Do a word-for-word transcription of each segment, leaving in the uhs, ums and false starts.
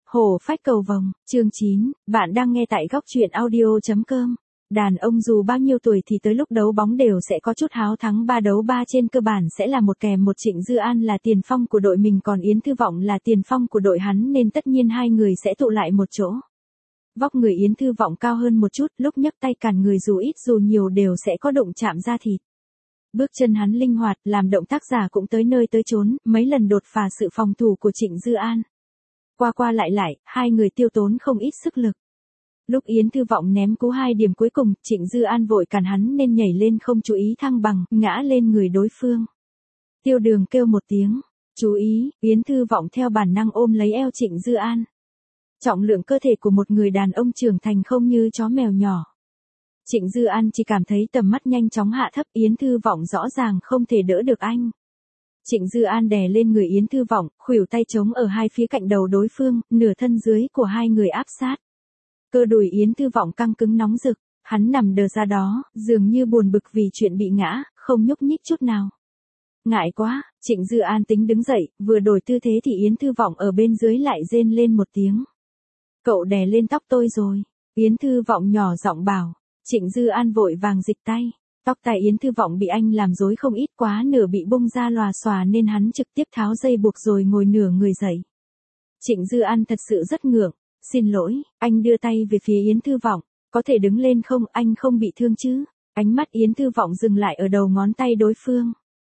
Hổ phách cầu vồng, chương chín, bạn đang nghe tại góc truyện audio.com. Đàn ông dù bao nhiêu tuổi thì tới lúc đấu bóng đều sẽ có chút háo thắng, ba đấu ba trên cơ bản sẽ là một kèm một. Trịnh Dư An là tiền phong của đội mình, còn Yến Thư Vọng là tiền phong của đội hắn, nên tất nhiên hai người sẽ tụ lại một chỗ. Vóc người Yến Thư Vọng cao hơn một chút, lúc nhấc tay cản người dù ít dù nhiều đều sẽ có đụng chạm da thịt. Bước chân hắn linh hoạt, làm động tác giả cũng tới nơi tới chốn, mấy lần đột phá sự phòng thủ của Trịnh Dư An. Qua qua lại lại, hai người tiêu tốn không ít sức lực. Lúc Yến Thư Vọng ném cú hai điểm cuối cùng, Trịnh Dư An vội cản hắn nên nhảy lên không chú ý thăng bằng, ngã lên người đối phương. Tiêu Đường kêu một tiếng, chú ý, Yến Thư Vọng theo bản năng ôm lấy eo Trịnh Dư An. Trọng lượng cơ thể của một người đàn ông trưởng thành không như chó mèo nhỏ. Trịnh Dư An chỉ cảm thấy tầm mắt nhanh chóng hạ thấp, Yến Thư Vọng rõ ràng không thể đỡ được anh. Trịnh Dư An đè lên người Yến Thư Vọng, khuỷu tay chống ở hai phía cạnh đầu đối phương, nửa thân dưới của hai người áp sát. Cơ đùi Yến Thư Vọng căng cứng nóng rực, hắn nằm đờ ra đó, dường như buồn bực vì chuyện bị ngã, không nhúc nhích chút nào. Ngại quá, Trịnh Dư An tính đứng dậy, vừa đổi tư thế thì Yến Thư Vọng ở bên dưới lại rên lên một tiếng. Cậu đè lên tóc tôi rồi, Yến Thư Vọng nhỏ giọng bảo. Trịnh Dư An vội vàng dịch tay. Tóc tai Yến Thư Vọng bị anh làm rối không ít, quá nửa bị bung ra lòa xòa nên hắn trực tiếp tháo dây buộc rồi ngồi nửa người dậy. Trịnh Dư An thật sự rất ngượng. Xin lỗi, anh đưa tay về phía Yến Thư Vọng. Có thể đứng lên không, anh không bị thương chứ? Ánh mắt Yến Thư Vọng dừng lại ở đầu ngón tay đối phương.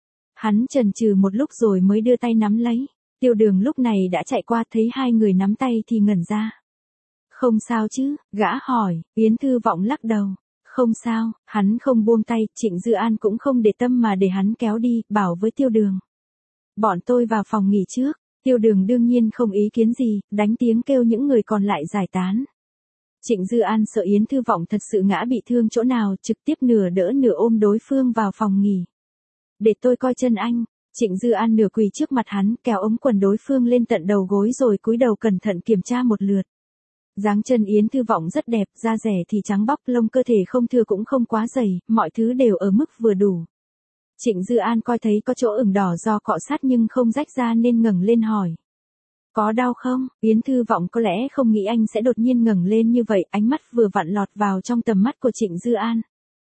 Hắn chần chừ một lúc rồi mới đưa tay nắm lấy. Tiêu Đường lúc này đã chạy qua, thấy hai người nắm tay thì ngẩn ra. Không sao chứ, gã hỏi. Yến Thư Vọng lắc đầu. Không sao, hắn không buông tay, Trịnh Dư An cũng không để tâm mà để hắn kéo đi, bảo với Tiêu Đường. Bọn tôi vào phòng nghỉ trước. Tiêu Đường đương nhiên không ý kiến gì, đánh tiếng kêu những người còn lại giải tán. Trịnh Dư An sợ Yến Thư Vọng thật sự ngã bị thương chỗ nào, trực tiếp nửa đỡ nửa ôm đối phương vào phòng nghỉ. Để tôi coi chân anh. Trịnh Dư An nửa quỳ trước mặt hắn, kéo ống quần đối phương lên tận đầu gối rồi cúi đầu cẩn thận kiểm tra một lượt. Dáng chân Yến Thư Vọng rất đẹp, da rẻ thì trắng bóc, lông cơ thể không thưa cũng không quá dày, mọi thứ đều ở mức vừa đủ. Trịnh Dư An coi thấy có chỗ ửng đỏ do cọ sát nhưng không rách ra nên ngẩng lên hỏi. Có đau không? Yến Thư Vọng có lẽ không nghĩ anh sẽ đột nhiên ngẩng lên như vậy, ánh mắt vừa vặn lọt vào trong tầm mắt của Trịnh Dư An.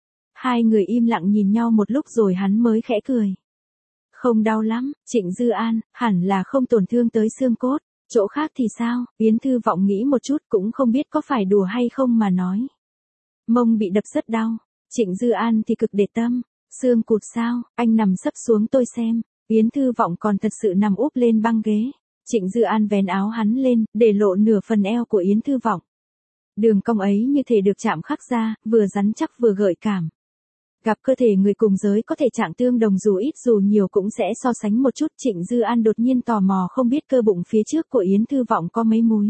Hai người im lặng nhìn nhau một lúc rồi hắn mới khẽ cười. Không đau lắm, Trịnh Dư An, hẳn là không tổn thương tới xương cốt. Chỗ khác thì sao? Yến Thư Vọng nghĩ một chút cũng không biết có phải đùa hay không mà nói. Mông bị đập rất đau. Trịnh Dư An thì cực để tâm. Xương cụt sao? Anh nằm sấp xuống tôi xem. Yến Thư Vọng còn thật sự nằm úp lên băng ghế. Trịnh Dư An vén áo hắn lên, để lộ nửa phần eo của Yến Thư Vọng. Đường cong ấy như thể được chạm khắc ra, vừa rắn chắc vừa gợi cảm. Gặp cơ thể người cùng giới có thể trạng tương đồng dù ít dù nhiều cũng sẽ so sánh một chút. Trịnh Dư An đột nhiên tò mò không biết cơ bụng phía trước của Yến Thư Vọng có mấy múi.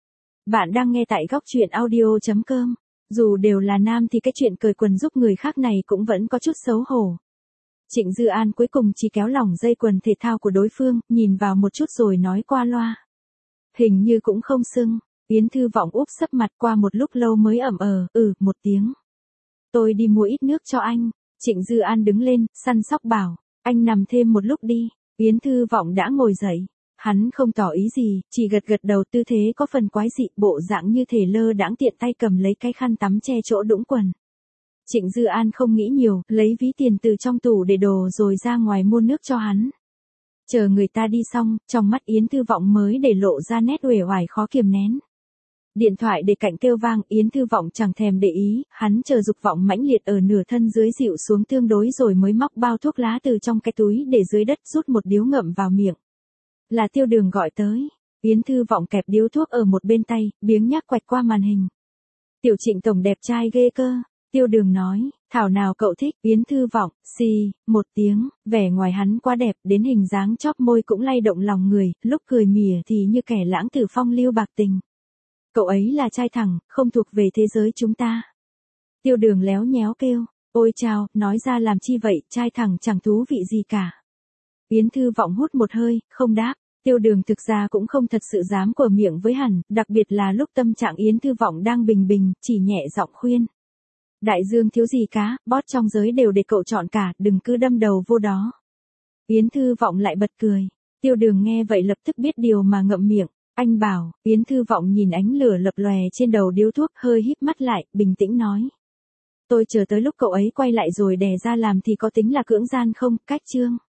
Bạn đang nghe tại góc truyện audio.com. Dù đều là nam thì cái chuyện cởi quần giúp người khác này cũng vẫn có chút xấu hổ. Trịnh Dư An cuối cùng chỉ kéo lỏng dây quần thể thao của đối phương, nhìn vào một chút rồi nói qua loa. Hình như cũng không sưng. Yến Thư Vọng úp sấp mặt, qua một lúc lâu mới ẩm ờ, ừ, một tiếng. Tôi đi mua ít nước cho anh. Trịnh Dư An đứng lên, săn sóc bảo. Anh nằm thêm một lúc đi. Yến Thư Vọng đã ngồi dậy. Hắn không tỏ ý gì, chỉ gật gật đầu, tư thế có phần quái dị, bộ dạng như thể lơ đãng tiện tay cầm lấy cái khăn tắm che chỗ đũng quần. Trịnh Dư An không nghĩ nhiều, lấy ví tiền từ trong tủ để đồ rồi ra ngoài mua nước cho hắn. Chờ người ta đi xong, trong mắt Yến Thư Vọng mới để lộ ra nét uể oải khó kiềm nén. Điện thoại để cạnh kêu vang, Yến Thư Vọng chẳng thèm để ý, hắn chờ dục vọng mãnh liệt ở nửa thân dưới dịu xuống tương đối rồi mới móc bao thuốc lá từ trong cái túi để dưới đất, rút một điếu ngậm vào miệng. Là Tiêu Đường gọi tới. Yến Thư Vọng kẹp điếu thuốc ở một bên tay, biếng nhác quạch qua màn hình. Tiểu Trịnh tổng đẹp trai ghê cơ. Tiêu Đường nói, thảo nào cậu thích. Yến Thư Vọng, xì, một tiếng, vẻ ngoài hắn quá đẹp, đến hình dáng chóp môi cũng lay động lòng người, lúc cười mỉa thì như kẻ lãng tử phong lưu bạc tình. Cậu ấy là trai thẳng, không thuộc về thế giới chúng ta. Tiêu Đường léo nhéo kêu, ôi chao, nói ra làm chi vậy, trai thẳng chẳng thú vị gì cả. Yến Thư Vọng hút một hơi, không đáp. Tiêu Đường thực ra cũng không thật sự dám quở miệng với hắn, đặc biệt là lúc tâm trạng Yến Thư Vọng đang bình bình, chỉ nhẹ giọng khuyên. Đại dương thiếu gì cá, bót trong giới đều để cậu chọn cả, đừng cứ đâm đầu vô đó. Yến Thư Vọng lại bật cười. Tiêu Đường nghe vậy lập tức biết điều mà ngậm miệng. Anh bảo, Yến Thư Vọng nhìn ánh lửa lập lòe trên đầu điếu thuốc hơi híp mắt lại, bình tĩnh nói. Tôi chờ tới lúc cậu ấy quay lại rồi đè ra làm thì có tính là cưỡng gian không, Cách Trương.